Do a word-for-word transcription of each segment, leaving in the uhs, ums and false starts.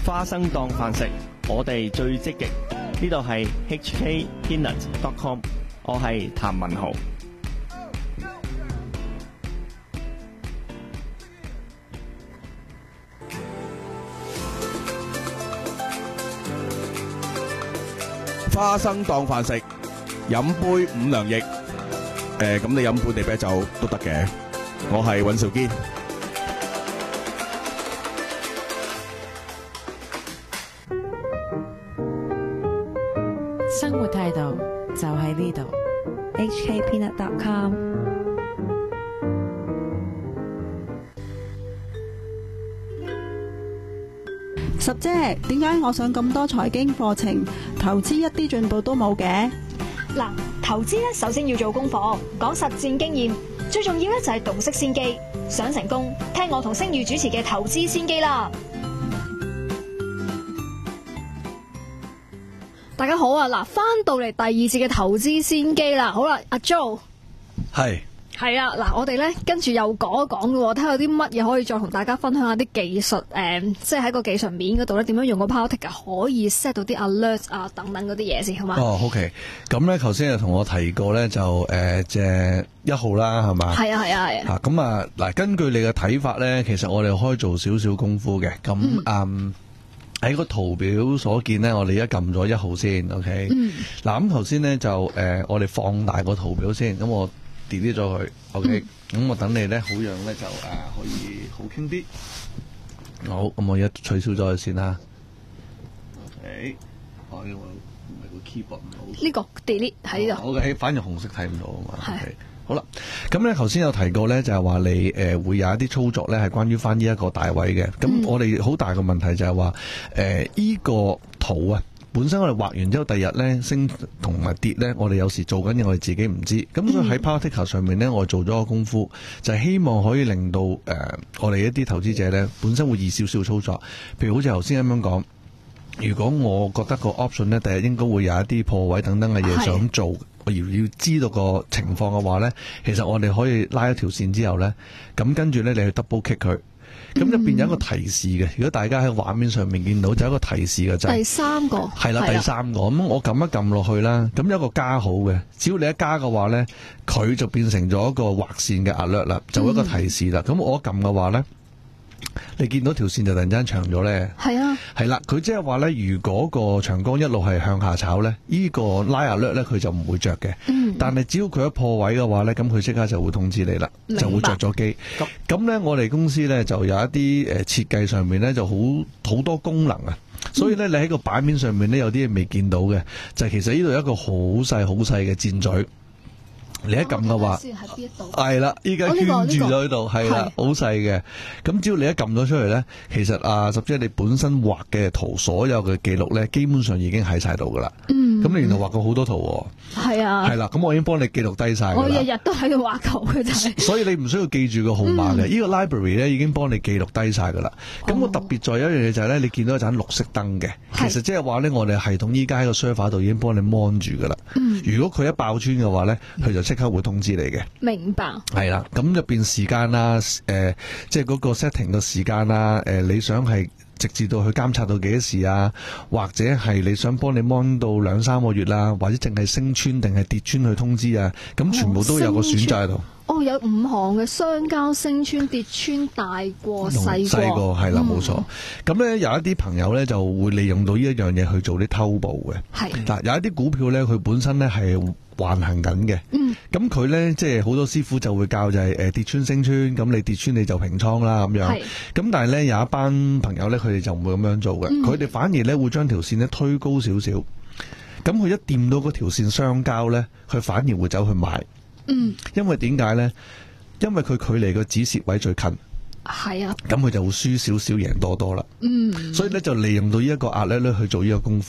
花生當飯食，我哋最積極。呢度係 H K Peanut dot com， 我係譚文豪。 花生當飯食，飲杯五糧液。誒，咁你飲本地啤酒都得嘅。我係尹兆堅。 生活態度就喺呢度。 H K Peanut dot com。 十姐，點解我上咁多財經課程，投資一啲進步都冇嘅？ 嗱，投資咧首先要做功課，講實戰經驗，最重要咧就係洞悉先機。想成功，聽我同星宇主持嘅投資先機啦。大家好啊，嗱，翻到嚟第二節嘅投資先機啦。好啦，阿 Joe， 係。 係啊，嗱，我哋咧跟住又講一講嘅，睇下有啲乜嘢可以再同大家分享下啲技術，誒、嗯，即係喺個技術面嗰度咧，點樣用個 Power Ticker 可以 set 到啲 alert 啊等等嗰啲嘢先，好嘛？ 哦 ，OK，咁咧頭先又同我提過咧，就誒隻一號啦，係嘛？ 係啊，係啊，係啊。 咁啊，嗱，根據你嘅睇法咧，其實我哋可以做少少功夫嘅。咁嗯，喺、嗯、個圖表所見咧，我哋而家撳咗一號先 ，OK。嗯。嗱，咁頭先咧就誒、呃，我哋放大個圖表先，咁我。delete 咗佢 ，OK，咁、嗯、我等你咧，好讓咧就誒、呃、可以好傾啲。好，咁我而家取消咗佢先啦。OK， 我唔係個 keyboard 唔好。 呢個 delete 喺呢度。 OK，反而紅色睇唔到啊嘛。 係。 Okay，好啦，咁咧頭先有提過咧，就係話你誒、呃、會有一啲操作咧，係關於翻呢一個大位嘅。咁、嗯、我哋好大個問題就係話誒依個圖啊。本身我哋畫完之後，第日咧升同埋跌咧，我哋有時做緊嘢，我哋自己唔知。咁所以喺 Power Ticker 上面咧，我做咗個功夫，就係、是、希望可以令到誒、呃、我哋一啲投資者咧，本身會易少少操作。譬如好似頭先咁樣講，如果我覺得個 option 咧，第日應該會有一啲破位等等嘅嘢想做，我要要知道個情況嘅話咧，其實我哋可以拉一條線之後咧，咁跟住咧你去 double click 佢。咁入邊有一個提示嘅，如果大家喺畫面上面見到，就有一個提示嘅就係、是、 第三個， 係啦，第三個。咁我撳一撳落去啦，咁有一個加號嘅，只要你一加嘅話咧，佢就變成咗一個劃線嘅 alert啦，就一個提示啦。咁、嗯、我一撳嘅話咧，你見到條線就突然間長咗咧， 係啊， 係啦，佢即係話咧，如果個長江一路係向下炒咧，呢、這個拉 alert 咧佢就唔會着嘅。嗯，但係只要佢一破位嘅話咧，咁佢即刻就會通知你啦，就會着咗機。咁咁咧，我哋公司咧就有一啲誒設計上面咧就好好多功能啊，所以咧你喺個版面上面咧有啲嘢未見到嘅，就係、其實呢度有一個好細好細嘅箭嘴。你一撳嘅話，係啦，依家圈住咗喺度，係啦，好細嘅。咁只要你一撳咗出嚟咧，其實啊，十姐你本身畫嘅圖，所有嘅記錄咧，基本上已經喺晒度噶啦。嗯。咁你原來畫過好多圖喎。係啊。係啦，咁我已經幫你記錄低晒。我日日都喺度畫圖嘅啫。所以你唔需要記住個號碼嘅，呢、嗯、個 library 咧已經幫你記錄低晒噶啦。咁、哦、我特別在有一樣嘢就係咧，你見到一盞綠色燈嘅，其實即係話咧，我哋系統依家喺個 server 度已經幫你 mon 住噶啦。嗯。如果佢一爆穿嘅話咧，佢就即刻會通知你嘅。明白。係啦，咁入邊時間啦，誒、呃，即係嗰個 setting 嘅時間啦，誒、呃，你想係直至到去監察到幾多時啊，或者係你想幫你 mon 到兩三個月啦，或者淨係升穿定係跌穿去通知啊，咁全部都有個選擇喺度。哦，有五行嘅相交、升穿、跌穿、大過、細過。細過係啦，冇錯。咁咧有一啲朋友咧就會利用到呢一樣嘢去做啲偷步嘅。係。嗱，有一啲股票咧，佢本身咧係橫行緊嘅。嗯。咁佢咧即係好多師傅就會教就係誒跌穿升穿，咁你跌穿你就平倉啦咁樣。係。咁但係咧有一班朋友咧，佢哋就唔會咁樣做嘅。佢、嗯、哋反而咧會將條線咧推高少少。咁佢一掂到嗰條線相交咧，佢反而會走去買。嗯，因為點解咧？因為佢距離個止蝕位最近，係啊，咁佢就會輸少少贏多多啦。嗯，所以咧就利用到呢一個壓力咧去做呢個功夫啦。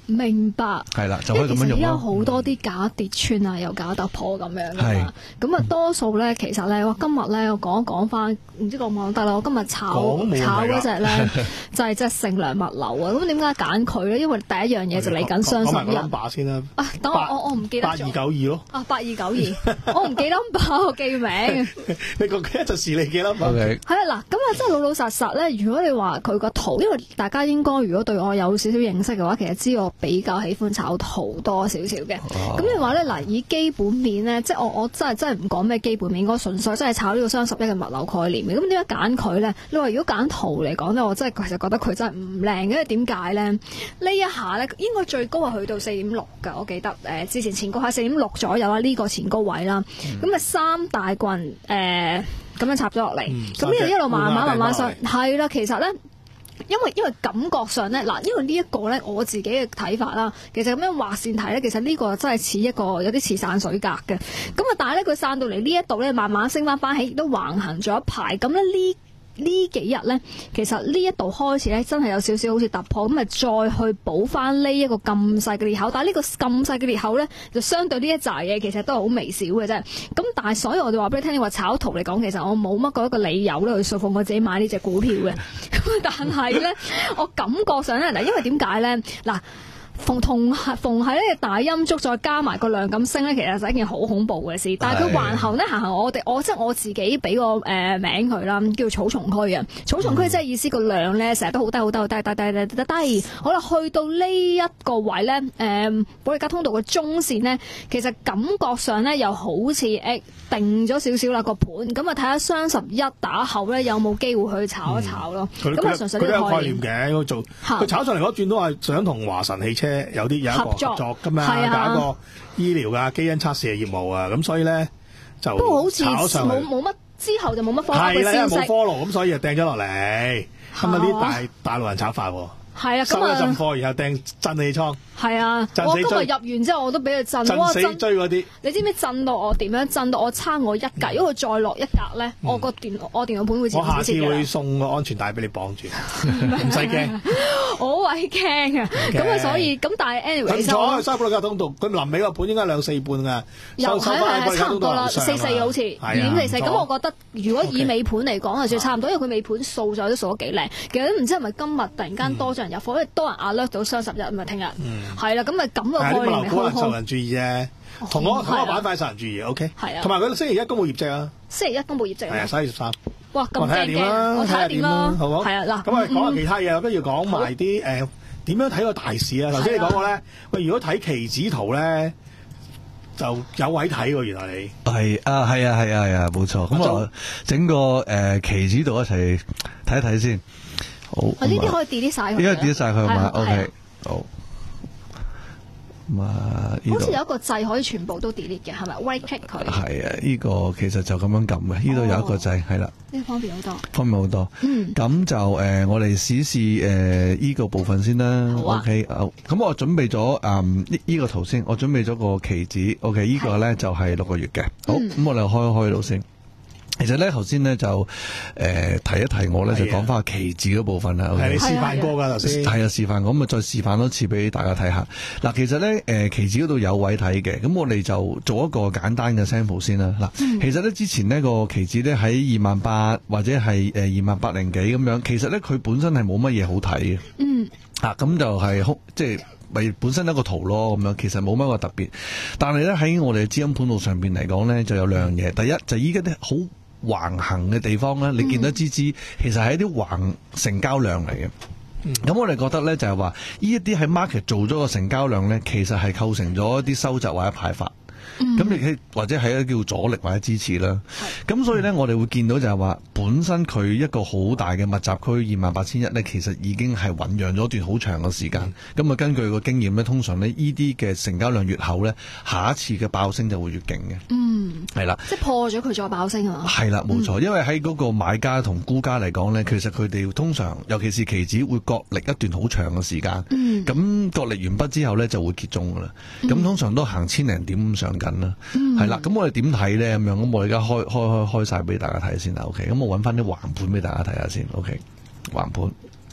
明白， 係啦，就可以咁樣用因為其實而家咯。 好多啲假跌穿啊，又假突破咁樣噶係嘛。咁啊，多數咧，其實咧，我今日咧，我講一講翻，唔知講唔講得啦。我今日炒講冇問題㗎炒嗰只咧，就係隻盛良物流啊。咁點解揀佢咧？因為第一樣嘢就嚟緊雙十講埋個一。 number 先啦。 啊，等我八我我唔記得咗。 八二九二咯。 啊，八二九二，我唔記 number，我記名。 你個一陣時你記 number。 O K， 係啊，嗱，咁啊，真係老老實實咧。如果你話佢個圖，因為大家應該如果對我有少少認識嘅話，其實知我比較喜歡炒圖多少少嘅。咁你話咧，嗱，以基本面咧，即係我我真係真係唔講咩基本面，我純粹真係炒呢個雙十一嘅物流概念嘅。咁點解揀佢咧？你話如果揀圖嚟講咧，我真係其實覺得佢真係唔靚嘅，因為點解咧？呢一下咧，應該最高係去到四點六㗎，我記得誒、呃、之前前高係四點六左右啦，呢、這個前高位啦。咁啊、嗯、三大棍誒。呃咁樣插咗落嚟，咁呢度一路慢慢慢慢上，係啦。其實咧，因為因為感覺上咧，嗱，因為呢一個咧，我自己嘅睇法啦，其實咁樣畫線睇咧，其實呢個真係似一個有啲似散水格嘅。咁啊，但係咧，佢散到嚟呢一度咧，慢慢升翻翻起，亦都橫行咗一排。咁咧呢呢幾日咧，其實呢一度開始咧，真係有少少好似突破，咁咪再去補翻呢一個咁細嘅裂口。但係呢個咁細嘅裂口咧，就相對呢一紮嘢其實都係好微小嘅啫。咁但係所以我哋話俾你聽，你話炒圖嚟講，其實我冇乜嗰一個理由咧去說服我自己買呢隻股票嘅。咁但係咧，我感覺上咧，嗱，因為點解咧？嗱。逢同逢係呢個大陰燭，再加埋個量咁升咧，其實係一件好恐怖嘅事。但係佢橫行咧，行行我哋我即係我自己俾個誒、呃、名佢啦，叫草叢區啊。草叢區即係意思個量咧，成日都好低好低好低低低低低低。好啦，去到呢一個位咧，誒、呃、保利加通道嘅中線咧，其實感覺上咧又好似誒定咗少少啦個盤。咁啊睇下雙十一打後咧有冇機會去炒一炒咯。咁啊、嗯、純粹呢個概念嘅，佢做佢炒上嚟嗰轉都係想同華晨汽車有啲有一個合作㗎嘛，搞、啊、一個醫療啊、基因測試嘅業務啊，咁所以咧就不過好似炒上冇冇乜之後就冇乜 follow 係啦，因為冇 follow 咁，所以就掟咗落嚟。咁啊啲大大陸人炒法喎。 係啊， 收一陣貨，然後掟震氣倉。 係啊，我今日入完之後，我都俾佢震， 震死震追嗰啲。 你知唔知震到我點樣？震到我差我一格，因為佢再落一格咧，我個電我電腦盤會自己我下次會送個安全帶俾你綁住，唔使驚。 好鬼驚啊！咁啊，所以咁但係 anyway， 唔錯，收保利加通道，佢臨尾個盤應該兩四半㗎，收收翻保利加差唔多啦，四四好似二點四四。咁我覺得如果以尾盤嚟講，就算差唔多，因為佢尾盤掃咗都掃得幾靚。其實都唔知係咪今日突然間多咗人入貨，因為多人壓略到雙十一咪聽日係啦，咁咪咁個概念咪好好。 受人注意啫，同我同我板塊受人注意 ，OK。 係啊， 同埋佢星期一公佈業績啊。 星期一公佈業績啊。 係啊，十一月十三。 哇，咁正嘅，我睇下點啦， 好唔好？ 係啊，嗱， 咁啊講下其他嘢，不如講埋啲誒點樣睇個大市啊？頭先你講過咧，喂，如果睇期指圖咧，就有位睇喎，原來你係啊，係啊，係啊，係啊，冇錯。咁我整個誒期指度一齊睇一睇先。好， 呢啲可以 delete 晒佢， 呢個 delete 晒佢嘛 ？OK，好。咁啊， 好似有一個掣可以全部都 delete 嘅，係咪 ？Right click 佢。 係啊，呢個其實就咁樣撳嘅，呢度有一個掣，係啦。 呢方便好多。 方便好多。嗯。咁就誒，我哋試試誒呢個部分先啦。 好啊。 OK，好。咁我準備咗誒呢呢個圖先，我準備咗個期指。OK，呢個咧就係六個月嘅。好，咁我哋開一開到先。其實咧，頭先咧就誒、呃、提一提我咧，就講翻期指嗰部分啦。 係你示範過㗎頭先， 係啊，示範過咁啊，再示範多次俾大家睇下。嗱，其實咧誒、呃、期指嗰度有位睇嘅，咁我哋就做一個簡單嘅 sample 先啦。嗱、嗯，其實咧之前呢個期指咧喺二萬八或者係誒二萬八零幾咁樣，其實咧佢本身係冇乜嘢好睇嘅。嗯。啊，咁就係好即係。咪本身一個圖咯，咁樣其實冇乜個特別。但係咧喺我哋資金盤路上邊嚟講咧，就有兩樣嘢。第一就依家啲好橫行嘅地方咧，你見到支支其實係一啲橫成交量嚟嘅。咁、嗯、我哋覺得咧就係話，呢一啲喺 market 做咗個成交量咧，其實係構成咗一啲收集或者派發。咁你係或者係一個叫阻力或者支持啦。咁所以咧，我哋會見到就係話，本身佢一個好大嘅密集區二萬八千一咧，其實已經係醞釀咗段好長嘅時間。咁啊、嗯，根據個經驗咧，通常呢呢啲嘅成交量越厚咧，下一次嘅爆升就會越勁嘅。嗯，係啦， 即係破咗佢再爆升啊嘛。 係啦，冇錯，因為喺嗰個買家同沽家嚟講咧，其實佢哋通常，尤其是期指會角力一段好長嘅時間。嗯，咁角力完畢之後咧，就會結中噶啦。咁、嗯、通常都行千零點咁上緊啦。係啦，咁、嗯、我哋點睇咧？咁樣，咁我哋而家開開開開晒俾大家睇先啦。OK，咁我揾翻啲橫盤俾大家睇下先。OK，橫盤。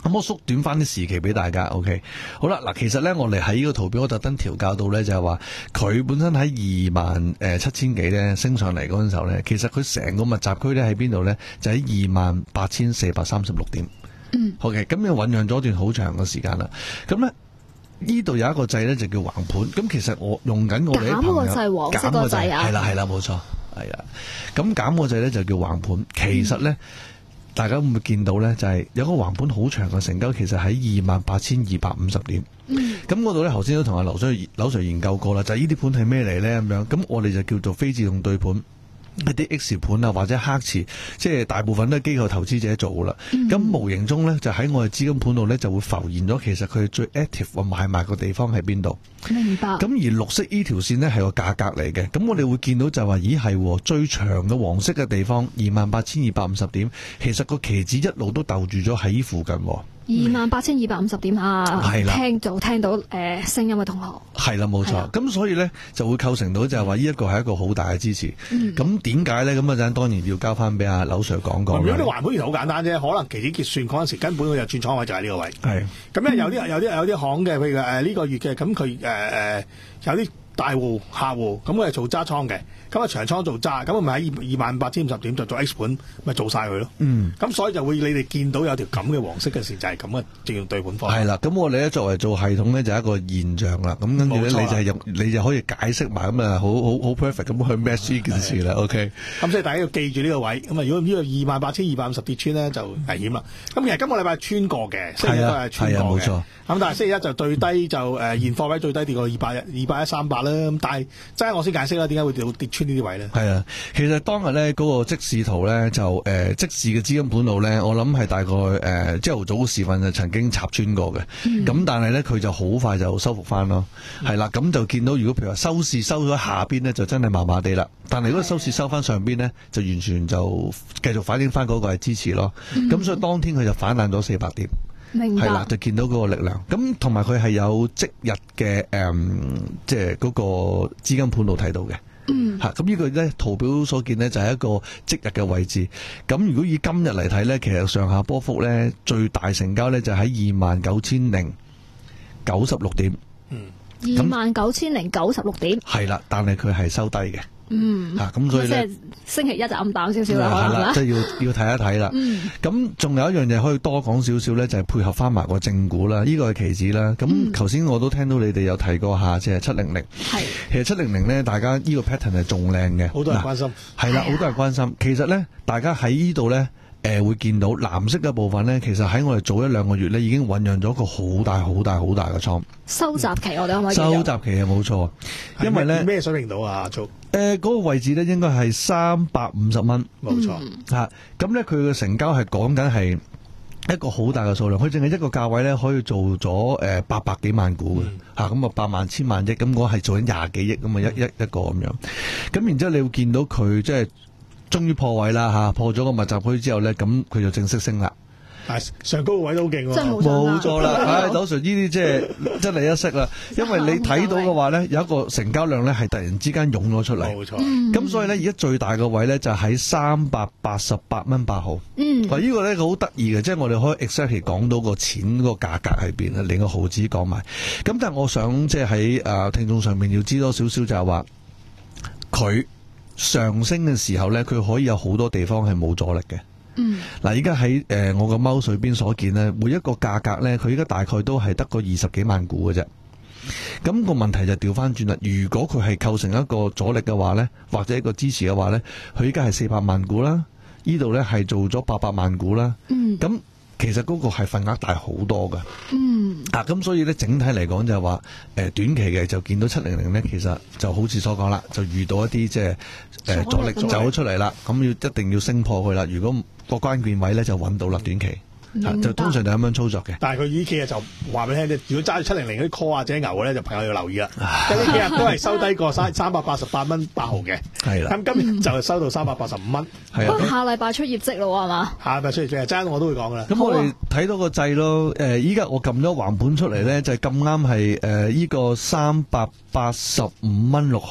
咁我縮短翻啲時期俾大家 ，OK， 好啦，嗱，其實咧我哋喺呢個圖表我特登調校到咧，就係話佢本身喺二萬誒七千幾咧升上嚟嗰陣時候咧，其實佢成個密集區咧喺邊度咧？就喺二萬八千四百三十六點。嗯，OK， 咁又醖釀咗一段好長嘅時間啦。咁咧呢度有一個掣咧就叫橫盤。咁其實我用緊我哋啲朋友減個掣，黃色個掣啊， 係啦係啦冇錯，係啦。咁減個掣咧就叫橫盤。其實咧。嗯大家會唔會見到咧？就係、是、有個橫盤好長嘅成交，其實喺二萬八千二百五十點。咁嗰度咧，頭先都同阿劉 Sir 劉 Sir 研究過啦。就係呢啲盤係咩嚟咧？咁樣咁我哋就叫做非自動對盤。一啲 X 盤啊，或者黑池，即係大部分都係機構投資者做噶啦。咁、嗯、無形中咧，就喺我哋資金盤度咧，就會浮現咗其實佢最 active 嘅買賣個地方喺邊度。 明白。咁而綠色呢條線呢係個價格嚟嘅。咁我哋會見到就係話，咦係最長嘅黃色嘅地方，二萬八千二百五十點，其實個期指一路都逗住咗喺呢附近。 二萬八千二百五十點啊！ 係啦， 聽到聽到誒聲音嘅同學係啦，冇錯。咁所以咧就會構成到就係話呢一個係一個好大嘅支持。咁點解咧？咁啊陣當然要交翻俾阿劉 Sir 講講。 如果你橫盤其實好簡單啫，可能期指結算嗰陣時根本佢就轉倉位就係呢個位。係。咁咧有啲有啲有啲行嘅，譬如誒呢個月嘅，咁佢誒誒有啲大戶客戶，咁佢係做揸倉嘅。咁啊長倉做揸，咁咪喺二二萬八千五十點就做 X 盤，咪做晒佢咯。嗯，咁所以就會你哋見到有條咁嘅黃色嘅線，就係咁嘅正用對盤方。係啦， 咁我哋咧作為做系統咧就係一個現象啦。咁跟住咧你就係用你就可以解釋埋咁啊，好好好 perfect 咁去 match 呢件事啦。OK， 咁所以大家要記住呢個位。咁啊，如果呢個二萬八千二百五十跌穿咧，就危險啦。咁其實今個禮拜穿過嘅，星期一都係穿過嘅。冇錯。咁但係星期一就最低就誒現貨位最低跌過二百二百一三百啦。咁但係真係我先解釋啦，點解會跌跌穿呢啲位咧？ 係啊。其實當日咧嗰個即市圖咧就誒、呃、即市嘅資金盤路咧，我諗係大概誒朝頭早時分就曾經插穿過嘅，咁、嗯、但係咧佢就好快就收復翻咯，係、嗯、啦，咁就見到如果譬如話收市收咗下邊咧，就真係麻麻地啦。但係如果收市收翻上邊咧，就完全就繼續反映翻嗰個係支持咯。咁、嗯、所以當天佢就反彈咗四百點，係啦，就見到嗰個力量。咁同埋佢係有即日嘅誒，即係嗰個資金盤路睇到嘅。嗯，吓咁呢個咧圖表所見呢，就係一個即日嘅位置。咁如果以今日嚟睇咧，其實上下波幅咧最大成交咧就喺二萬九千零九十六點。嗯， 二萬九千零九十六點。 係啦，但係佢係收低嘅。 嗯， 吓咁所以咧， 星期一就暗淡少少啦， 係啦，即係要要睇一睇啦。嗯，咁仲有一樣嘢可以多講少少咧，就係配合翻埋個正股啦，呢個係期指啦。咁頭先我都聽到你哋有提過下，即係七零零。係，其實七零零咧，大家呢個 pattern 係仲靚嘅， 好多人關心。 係啦，好多人關心。其實咧，大家喺呢度咧。誒、呃、會見到藍色嘅部分咧，其實喺我哋早一兩個月咧已經醖釀咗一個好大、好大、好大嘅倉收集期，我哋可唔可以收集期係冇錯，因為咧咩水平到啊？做誒嗰個位置咧應該係三百五十蚊， 冇錯嚇。咁咧佢嘅成交係講緊係一個好大嘅數量，佢淨係一個價位咧可以做咗誒八百幾萬股嘅嚇，咁啊八萬千萬億，咁我係做緊廿幾億咁啊一一一個咁樣。咁然之後你會見到佢即係。終於破位啦嚇，破咗個密集區之後咧，咁佢就正式升啦。 係上高個位都好勁喎， 冇錯啦。唉，劉 Sir 呢啲即係真係一識啦，因為你睇到嘅話咧，有一個成交量咧係突然之間湧咗出嚟。冇錯。咁、嗯、所以咧，而家最大個位咧就喺三百八十八蚊八毫。嗯。嗱，呢個咧好得意嘅，即係我哋可以 exactly 講到個錢個價格喺邊啊，連個毫子講埋。咁但係我想即係喺誒聽眾上面要知多少少就係話佢。上升嘅時候咧，佢可以有好多地方係冇阻力嘅。嗯，嗱，而家喺誒我個貓水邊所見咧，每一個價格咧，佢而家大概都係得個二十幾萬股嘅啫。咁個問題就調翻轉啦。如果佢係構成一個阻力嘅話咧，或者一個支持嘅話咧，佢而家係四百萬股啦，呢度咧係做咗八百萬股啦。嗯，咁。其實嗰個係份額大好多噶，嗯，啊，咁所以咧整體嚟講就係話，誒短期嘅就見到七零零咧，其實就好似所講啦，就遇到一啲即係誒阻力走咗出嚟啦，咁要一定要升破佢啦。如果個關鍵位咧就揾到啦，短期。啊、就通常就咁樣操作嘅， 但係佢呢幾日就話俾你聽啫。如果揸住七零零嗰啲 call 啊、者牛嘅咧，就朋友要留意啦。咁呢幾日都係收低過三三百八十八蚊八毫嘅，係啦。咁今日就收到三百八十五蚊。係啊， 下禮拜出業績咯，係嘛？ 下禮拜出業績，爭我都會講噶啦。 咁我哋睇到個掣咯。誒，依家我撳咗橫盤出嚟咧，就係咁啱係誒依個三百八十五蚊六毫。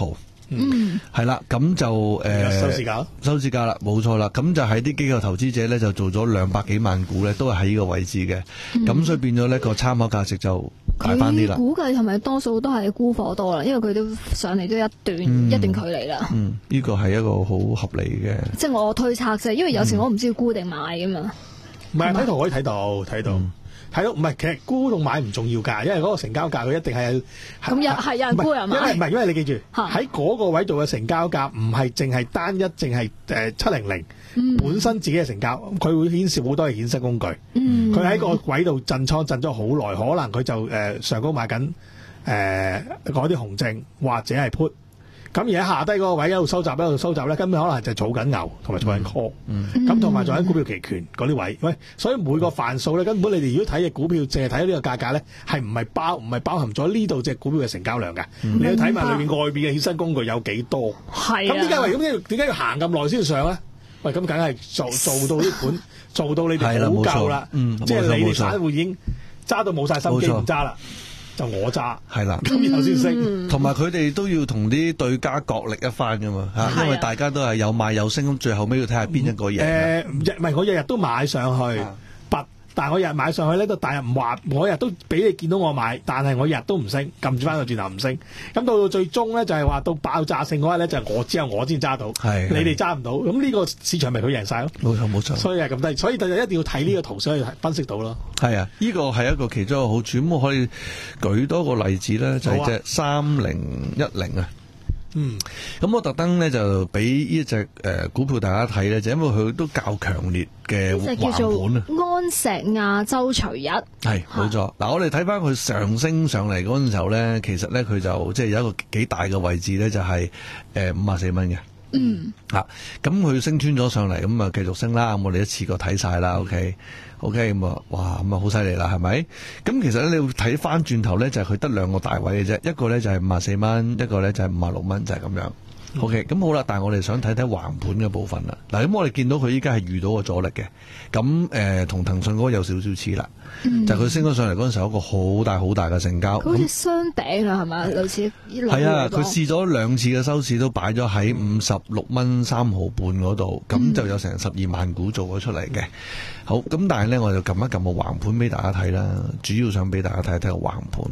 嗯，係啦，咁就誒收市價， 收市價啦，冇錯啦。咁就喺啲機構投資者咧就做咗兩百幾萬股咧，都係喺呢個位置嘅。咁、嗯、所以變咗呢個參考價值就大翻啲啦。 估計係咪多數都係沽貨多啦？因為佢都上嚟都一段、嗯、一段距離啦。 嗯，呢個係一個好合理嘅。 即係我推測啫，因為有時我唔知要沽定買噶嘛。 唔係睇圖可以睇到，睇到。嗯睇到唔係，其實沽同買唔重要㗎，因為嗰個成交價佢一定係咁有係有人沽人買。 因為唔係，因為你記住喺嗰個位度嘅成交價唔係淨係單一，淨係誒七零零本身自己嘅成交，佢會顯示好多嘅衍生工具。佢、嗯、喺個位度震倉震咗好耐，可能佢就誒、呃、上高買緊誒嗰啲紅證或者係 put。咁而喺下低嗰個位一路收集一路收集咧，根本可能就係儲緊牛同埋做緊 call，咁同埋做緊股票期權嗰啲位。喂，所以每個範數咧，根本你哋如果睇嘅股票，淨係睇呢個價格咧，係唔係包唔係包含咗呢度隻股票嘅成交量㗎？嗯、你要睇埋裏面外邊嘅衍生工具有幾多？係咁點解？咁點點解要行咁耐先上咧？喂，咁梗係做做到呢盤，做到你哋好夠啦。即係你哋散戶已經揸到冇晒心機唔揸啦。就我揸係啦， 咁然後先升， 同埋佢哋都要同啲對家角力一番噶嘛嚇，因為大家都係有買有升，咁最後尾要睇下邊一個贏。 誒唔係我日日都買上去，拔，但係我日日買上去咧都大日唔話，我日都俾你見到我買，但係我日日都唔升，撳住翻個轉頭唔升。咁到到最終咧就係話到爆炸性嗰日咧就係我只有我先揸到，你哋揸唔到。咁呢個市場咪佢贏晒咯？冇錯冇錯。所以係咁低，所以就一定要睇呢個圖先可以分析到咯。 係啊，呢個係一個其中一個好處。咁我可以舉多個例子咧，就係隻三零一零啊。嗯，咁我特登咧就俾呢隻誒股票大家睇咧，就因為佢都較強烈嘅橫盤啊。 安石亞洲隨日係冇錯。嗱，我哋睇翻佢上升上嚟嗰陣時候咧，其實咧佢就即係有一個幾大嘅位置咧，就係誒五十四蚊嘅。嗯，吓咁佢升穿咗上嚟，咁啊繼續升啦。咁我哋一次過睇晒啦。OK。OK 咁啊，哇咁啊好犀利啦，係咪？咁其實咧，你要睇翻轉頭咧，就係佢得兩個大位嘅啫，一個咧就係五十四蚊，一個咧就係五十六蚊，就係、是、咁樣。嗯、OK，咁好啦，但係我哋想睇睇橫盤嘅部分啦。嗱，咁我哋見到佢依家係遇到個阻力嘅，咁誒同騰訊嗰個有少少似啦，嗯、就係佢升咗上嚟嗰陣時候，有一個好大好大嘅成交。 好似雙頂啦，係咪？類似係啊，佢試咗兩次嘅收市都擺咗喺五十六蚊三毫半嗰度，咁、嗯、就有成十二萬股做咗出嚟嘅。好，咁但係咧，我就撳一撳個橫盤俾大家睇啦，主要想俾大家睇一睇個橫盤。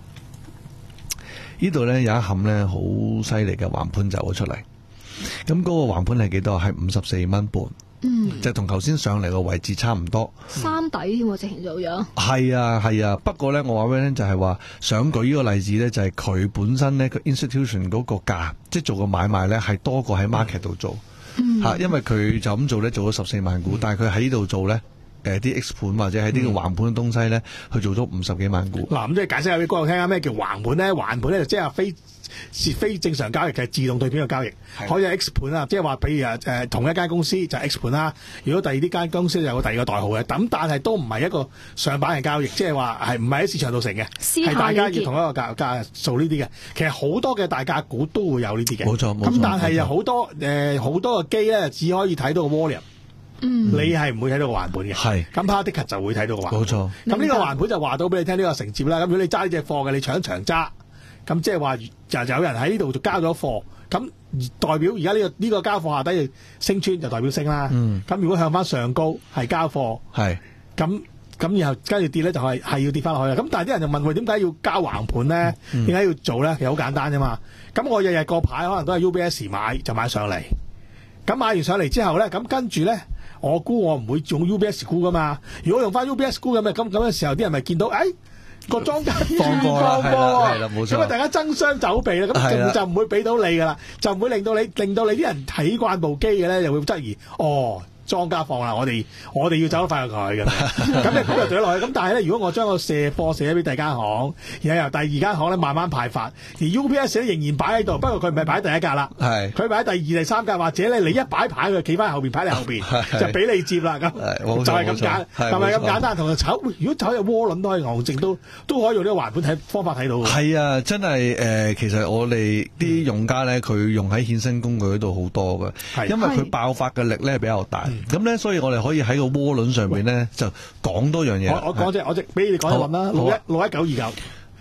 呢度咧有一冚咧好犀利嘅橫盤走咗出嚟，咁嗰個橫盤係幾多？係五十四蚊半，嗯，就同頭先上嚟個位置差唔多。 三底添喎，直情做咗。 係啊係啊，不過咧我話俾你聽就係話，想舉呢個例子咧，就係佢本身咧，佢 institution 嗰個價，即係做個買賣咧，係多過喺 market 度做，吓、嗯，因為佢就咁做咧，做咗十四萬股，嗯、但係佢喺呢度做咧。誒啲 X 盤或者係呢個橫盤嘅東西咧，去做咗五十幾萬股。 嗱、嗯，咁即係解釋下俾觀眾聽下咩叫橫盤咧？橫盤咧就即係非是非正常交易嘅自動對盤嘅交易，可以係 X 盤啊，即係話譬如誒誒同一間公司就係 X 盤啦。如果第二啲間公司就有個第二個代號嘅，咁但係都唔係一個上板嘅交易，即係話係唔係喺市場度成嘅，係大家要同一個價價做呢啲嘅。其實好多嘅大價股都會有呢啲嘅， 冇錯冇錯。 咁但係有好多誒好多嘅機咧，只可以睇到個 volume。嗯，你係唔會睇到個橫盤嘅，係咁 Particus 就會睇到個橫盤。冇錯，咁呢個橫盤就話到俾你聽呢個承接啦。咁如果你揸呢隻貨嘅，你搶長揸，咁即係話就有人喺呢度就交咗貨，咁代表而家呢個呢、呢個交貨下低升穿就代表升啦。嗯，咁如果向翻上高係交貨，係咁咁然後跟住跌咧就係、係、係要跌翻落去。咁但係啲人就問佢點解要交橫盤咧？點解、嗯、要做咧？其實好簡單啫嘛。咁我日日個牌可能都係 U B S 買就買上嚟，咁買完上嚟之後咧，咁跟住咧。我估我唔會用 U B S 估噶嘛，如果用翻 U B S 估咁嘅咁咁嘅時候，啲人咪見到，誒個莊家放過啦，係啦，冇錯，咁啊大家爭相走避啦，咁就就唔會俾到你噶啦，就唔會令到你令到你啲人睇慣部機嘅咧，就會質疑，哦。莊家放啦，我哋我哋要走得快過佢嘅，咁你估就懟落去。咁但係咧，如果我將個卸貨卸咗俾第二間行，然後由第二間行咧慢慢派發，而 U P S 咧仍然擺喺度，不過佢唔係擺喺第一格啦，係佢擺喺第二、第三格，或者咧你一擺牌佢企翻後邊，排喺後邊就俾你接啦，咁就係咁簡，係咪咁簡單？同佢炒，如果炒隻窩輪都可以牛證，都都可以用呢個橫盤睇方法睇到。係啊，真係誒、呃，其實我哋啲用家咧，佢用喺衍生工具嗰度好多嘅，因為佢爆發嘅力咧比較大。咁咧，所以我哋可以喺個渦輪上邊咧就講多樣嘢。 我我講隻，我隻俾你講一輪啦，六一六一九二九，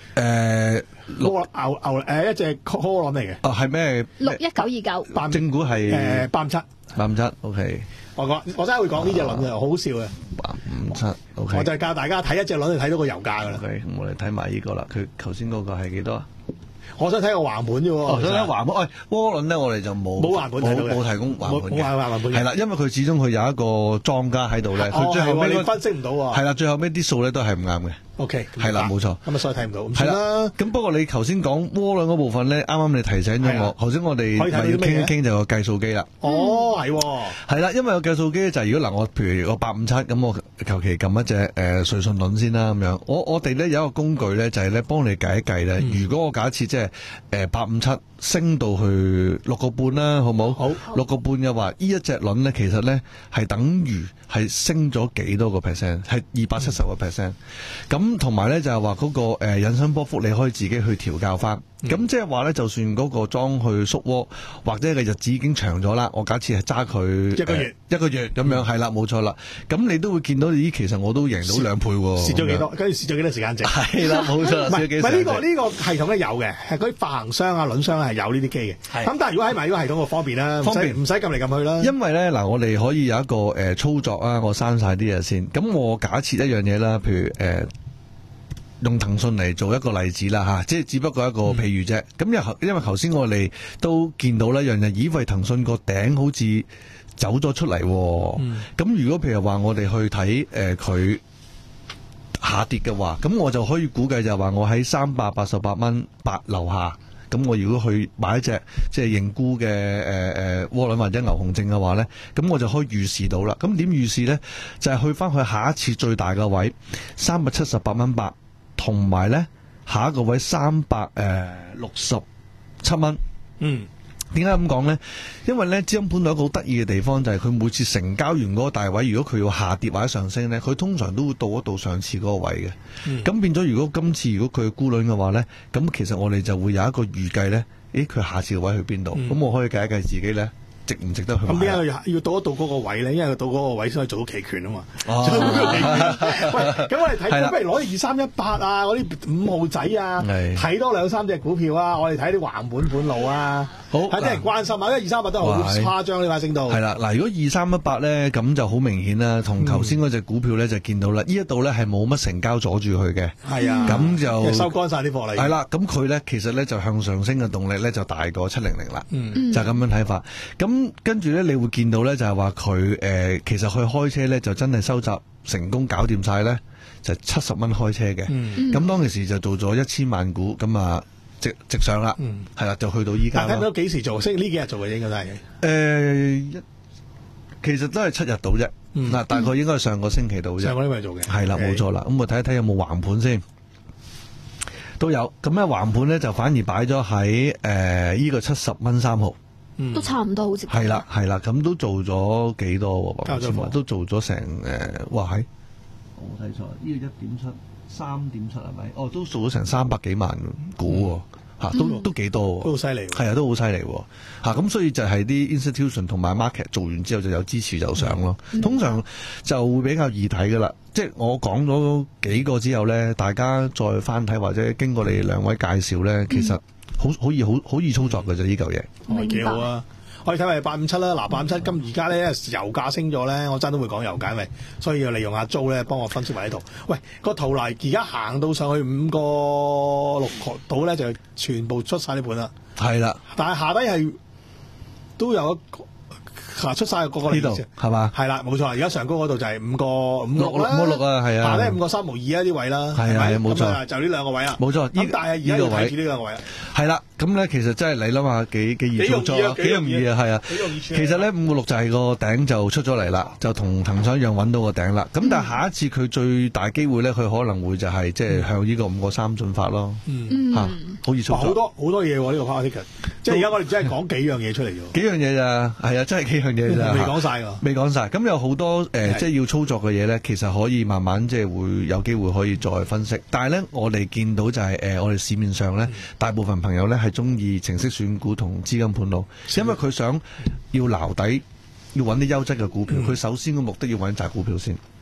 誒牛牛誒一隻 call 嚟嘅。 哦，係咩？ 六一九二九。 正股係誒八五七。 八五七 ，OK。 我講我真係會講呢隻輪嘅，好好笑嘅。 八五七 ，OK。 我就係教大家睇一隻輪就睇到個油價㗎啦。 OK，我哋睇埋呢個啦。佢頭先嗰個係幾多啊？ 我想睇個橫盤啫喎。 我想睇橫盤。喂，窩輪咧，我哋就冇冇橫盤睇到嘅， 冇提供橫盤嘅。 冇橫盤。 係啦，因為佢始終佢有一個莊家喺度咧，佢最後尾你分析唔到喎。 係啦，最後尾啲數咧都係唔啱嘅。 O K， 係啦，冇錯。 咁啊，所以睇唔到。 係啦。咁不過你頭先講窩輪嗰部分咧，啱啱你提醒咗我。頭先我哋咪要傾一傾就個計數機啦。 哦，係喎。 係啦，因為個計數機就係如果嗱，我譬如個八五七咁，我求其撳一隻誒瑞信輪先啦咁樣。我我哋咧有一個工具咧，就係咧幫你計一計咧。如果我假設即係誒八五七升到去六個半啦，好冇？好。六個半嘅話，呢一隻輪咧，其實咧係等於係升咗幾多個 percent？係二百七十個 percent。咁同埋咧就係話嗰個誒引伸波幅，你可以自己去調校翻。咁即係話咧，就算嗰個莊去縮窩，或者個日子已經長咗啦，我假設係揸佢一個月、 呃、一個月咁樣，係啦、嗯，冇錯啦。咁你都會見到，咦，其實我都贏到兩倍喎。 蝕咗幾多？跟住蝕咗幾多時間值？ 係啦，冇錯。 唔係唔係呢個呢、呢個系統咧有嘅，係嗰啲發行商啊、輪商係有呢啲機嘅。咁但係如果喺埋呢個系統個方便啦，方便唔使撳嚟撳去啦。因為咧嗱，我哋可以有一個誒、呃、操作啊，我刪晒啲嘢先。咁我假設一樣嘢啦，譬如誒。呃用騰訊嚟做一個例子啦吓，即係只不過一個譬如啫。咁因為因為頭先我哋都見到咧，樣嘢以為騰訊個頂好似走咗出嚟。咁、嗯、如果譬如話我哋去睇誒佢下跌嘅話，咁我就可以估計就係話我喺三百八十八蚊八樓下，咁我如果去買一隻即係認沽嘅誒誒窩輪或者牛熊證嘅話咧，咁我就可以預示到啦。咁點預示咧？就係、是、去翻去下一次最大嘅位三百七十八蚊八。同埋咧，下一個位三百誒六十七蚊。嗯，點解咁講咧？因為咧，資金盤有一個好得意嘅地方，就係、是、佢每次成交完嗰個大位，如果佢要下跌或者上升咧，佢通常都會到一到上次嗰個位嘅。咁、嗯、變咗，如果今次如果佢沽輪嘅話咧，咁其實我哋就會有一個預計咧，誒，佢下次嘅位去邊度？咁、嗯、我可以計一計自己咧。值唔值得去買？咁點解要要到一到嗰個位咧？因為到嗰個位先可以做到期權啊嘛。哦，喂，咁我哋睇，不如攞二三一八啊，嗰啲五號仔啊，睇多兩三隻股票啊，我哋睇啲橫盤盤路啊。好，睇啲人關心啊，因為二三八都好誇張呢塊升到。係啦，嗱，如果二三一八咧，咁就好明顯啦，同頭先嗰隻股票咧就見到啦，呢一度咧係冇乜成交阻住佢嘅。係啊，咁就收乾晒啲貨嚟。係啦，咁佢咧其實咧就向上升嘅動力咧就大過七零零啦。嗯，就咁樣睇法。咁跟住咧，你會見到咧，就係話佢誒，其實佢開車咧就真係收集成功搞掂晒咧，就七十蚊開車嘅。咁、嗯、當其時就做咗一千萬股，咁啊直直上啦，係、嗯、啦，就去到依家。睇唔到幾時做？星呢幾日做嘅應該都係。誒、呃，一其實都係七日到啫。嗱、嗯，大概應該係上個星期到啫。上個星期做嘅。係啦，冇錯啦。咁我睇一睇有冇橫盤先，都有。咁咧橫盤咧就反而擺咗喺誒呢個七十蚊三毫。 都差唔多，好似係啦，係啦，咁都做咗幾多？都做咗成誒，哇係，我睇錯，呢個一點七，三點七係咪？哦，都做咗成三百幾萬股喎，吓、嗯，都都幾多？都好犀利，係啊，都好犀利喎，吓，咁所以就係啲 institution 同埋 market 做完之後就有支持就上咯、嗯。通常就會比較易睇噶啦，即係我講咗幾個之後咧，大家再翻睇或者經過你兩位介紹咧，其實。好好易好好易操作嘅啫，呢嚿嘢。哦，幾好啊！我哋睇埋八五七啦，嗱八五七咁而家咧油價升咗咧，我真都會講油價，因為所以要利用阿租咧幫我分析埋呢圖。喂，個圖嚟而家行到上去五個六度咧，就全部出晒啲盤啦。係啦，但係下低係都有一個。出晒個個呢度係嘛？係啦，冇錯。而家上高嗰度就係五個五六啦，五六啊，係啊。下咧五個三毫二啊啲位啦，係啊，冇錯。就呢兩個位啦，冇錯。咁但係而家要睇住呢兩個位啦。係啦，咁咧其實真係你諗下幾幾易操作啊，幾容易啊，係啊。其實咧五個六就係個頂就出咗嚟啦，就同騰訊一樣揾到個頂啦。咁但係下一次佢最大機會咧，佢可能會就係即係向呢個五個三進發咯。嗯，嚇，好易操作。好多好多嘢喎呢個 part ticket，即係而家我哋真係講幾樣嘢出嚟啫。幾樣嘢咋？係啊，真係幾樣。未講晒㗎，未講晒。咁有好多誒、呃，即係要操作嘅嘢咧，其實可以慢慢即係會有機會可以再分析。但係咧，我哋見到就係、是、誒、呃，我哋市面上咧、嗯，大部分朋友咧係中意程式選股同資金盤路，因為佢想要撈底，要揾啲優質嘅股票。佢、嗯、首先嘅目的要揾扎股票先。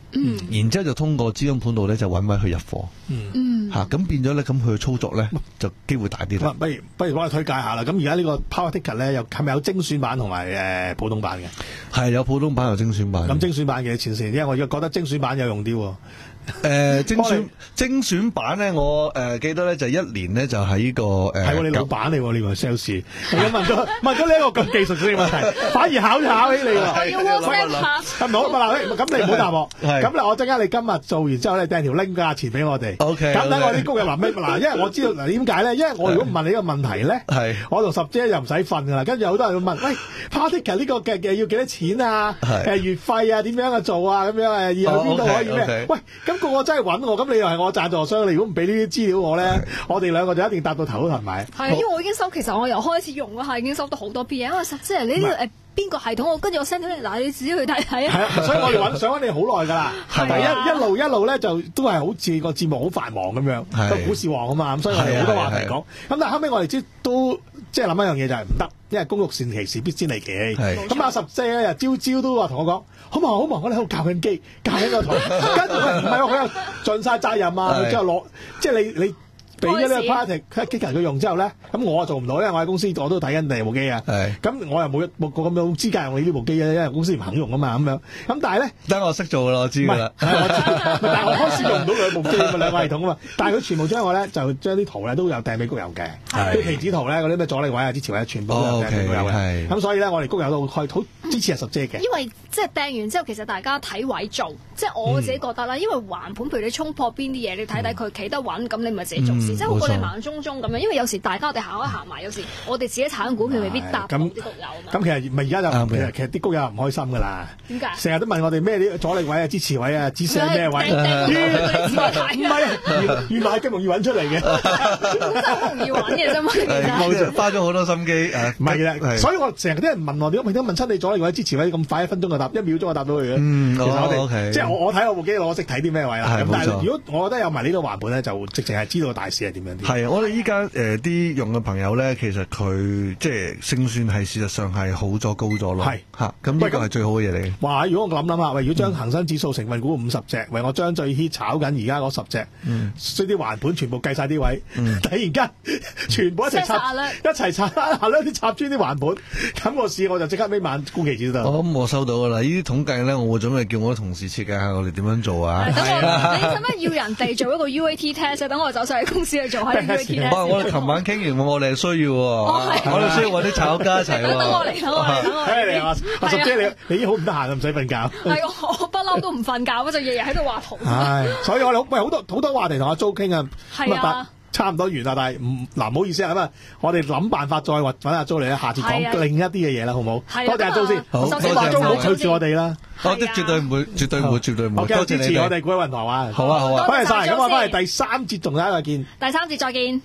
嗯， 然之後就通過資金盤度咧就揾位去入貨。 嗯， 嚇咁變咗咧，咁佢嘅操作咧就機會大啲啦。 不如不如幫我推介下啦。咁而家呢個 Power Ticket 咧，又係咪有精選版同埋誒普通版嘅？ 係有普通版有精選版。 咁精選版嘅前線，因為我而家覺得精選版有用啲喎。 誒、呃、精選精選版咧，我誒、呃、記得咧就一年咧就喺呢、這個誒係喎，你老闆嚟喎，你個 sales， 我問咗問咗你一個咁技術性嘅問題，反而考考起你喎。 我要 WhatsApp 下。 唔好嗱，咁你唔好答我。咁嗱，我陣間你今日做完之後咧，掟條 link 價錢俾我哋。 O K。 咁等我啲工友話咩？嗱，因為我知道嗱點解咧？因為我如果唔問你呢個問題咧，係我同十姐又唔使瞓噶啦。跟住好多人會問，喂 ，Power Ticket 呢個嘅嘅要幾多錢啊？誒月費啊？點樣啊做啊？咁樣誒要去邊度可以咩？喂，咁個個真係揾我。咁你又係我贊助商，你如果唔俾呢啲資料我咧，我哋兩個就一定搭到頭都騰埋。 係，因為我已經收，其實我由開始用嗰下已經收到好多 P M，因為實即係呢啲誒邊個系統，我跟住我 send 咗你，嗱你自己去睇睇啊。係啊， 所以我哋揾想揾你好耐㗎啦。但係一一路一路咧就都係好似個節目好繁忙咁樣，個股市旺啊嘛，咁所以我哋好多話題講。咁但係後尾我哋知都即係諗一樣嘢就係唔得，因為公欲善其事必先利其器。咁阿十四咧又朝朝都話同我講。好忙好忙，我哋喺度教緊機，教緊個台，跟住佢唔係喎，佢又盡晒責任啊，佢之後攞，即係你你俾咗呢個 party 機人佢用之後咧，咁我做唔到，因為我喺公司我都睇緊第二部機啊，咁我又冇冇個咁樣資格用你呢部機啊，因為公司唔肯用啊嘛，咁樣，咁但係咧， 等我識做噶啦，我知噶啦， 但係我開始用唔到兩部機啊嘛，兩個系統啊嘛，但係佢全部將我咧就將啲圖咧都有掟俾谷友嘅，啲棋子圖咧嗰啲咩阻力位啊、支持位全部都有掟俾谷友嘅，咁所以咧我哋谷友都好好支持阿十姐嘅， 因為即係掟完之後，其實大家睇位做，即係我自己覺得啦，因為橫盤譬如你衝破邊啲嘢，你睇睇佢企得穩，咁你咪自己做事，即係好過你盲中中咁樣。因為有時大家我哋行一行埋，有時我哋自己炒緊股票未必搭到啲谷友啊嘛。 咁其實咪而家就其實其實啲谷友唔開心噶啦。點解？成日都問我哋咩啲阻力位啊、支持位啊、支持咩位？唔係，原來係咁容易揾出嚟嘅， 真係好容易揾嘅啫嘛。 冇錯，花咗好多心機誒。 唔係啦，所以我成日啲人問我點解問親你阻力位、支持位咁快一分鐘就答，一秒鐘就答到佢嘅。 嗯， 其實我哋 OK， 即係我我睇我部機，我識睇啲咩位啦。咁但係如果我覺得有埋呢個環盤咧，就直情係知道大市係點樣啲。 係，我哋依家誒啲用嘅朋友咧，其實佢即係勝算係事實上係好咗高咗咯。係嚇，咁呢個係最好嘅嘢嚟嘅。 哇！如果我諗諗下，喂，如果將恒生指數成分股五十隻，喂，我將最 hit 炒緊而家嗰十隻，所以啲環盤全部計晒啲位，突然間全部一齊插，一齊插下咧啲插穿啲環盤，咁個市我就即刻尾晚沽期指數。 我咁我收到㗎啦，呢啲統計咧，我會準備叫我啲同事設計下我哋點樣做啊。 等我，你使乜要人哋做一個 U A T test？等我走上去公司去做下 U A T test。 我哋琴晚傾完，我哋係需要喎，我哋需要揾啲炒家一齊喎。 等我嚟，等我嚟，等我嚟。 你話阿十姐，你你已經好唔得閒，唔使瞓覺。係我不嬲都唔瞓覺，就日日喺度畫圖。 係，所以我哋喂好多好多話題同阿 Jo 傾啊。 係啊。 差唔多完啦，但係唔嗱唔好意思啊，咁啊，我哋諗辦法再揾阿 Jo 嚟，下次講另一啲嘅嘢啦，好唔好？多謝阿 Jo 先， 多謝阿 Jo 唔好拒絕我哋啦。 我啲絕對唔會，絕對唔會，絕對唔會。 多謝支持我哋股海運台啊！ 好啊好啊， 多謝晒，咁我翻嚟第三節同大家再見。 第三節再見。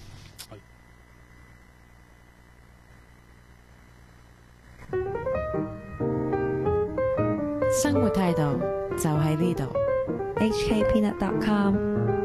生活態度就喺呢度。 H K Peanut dot com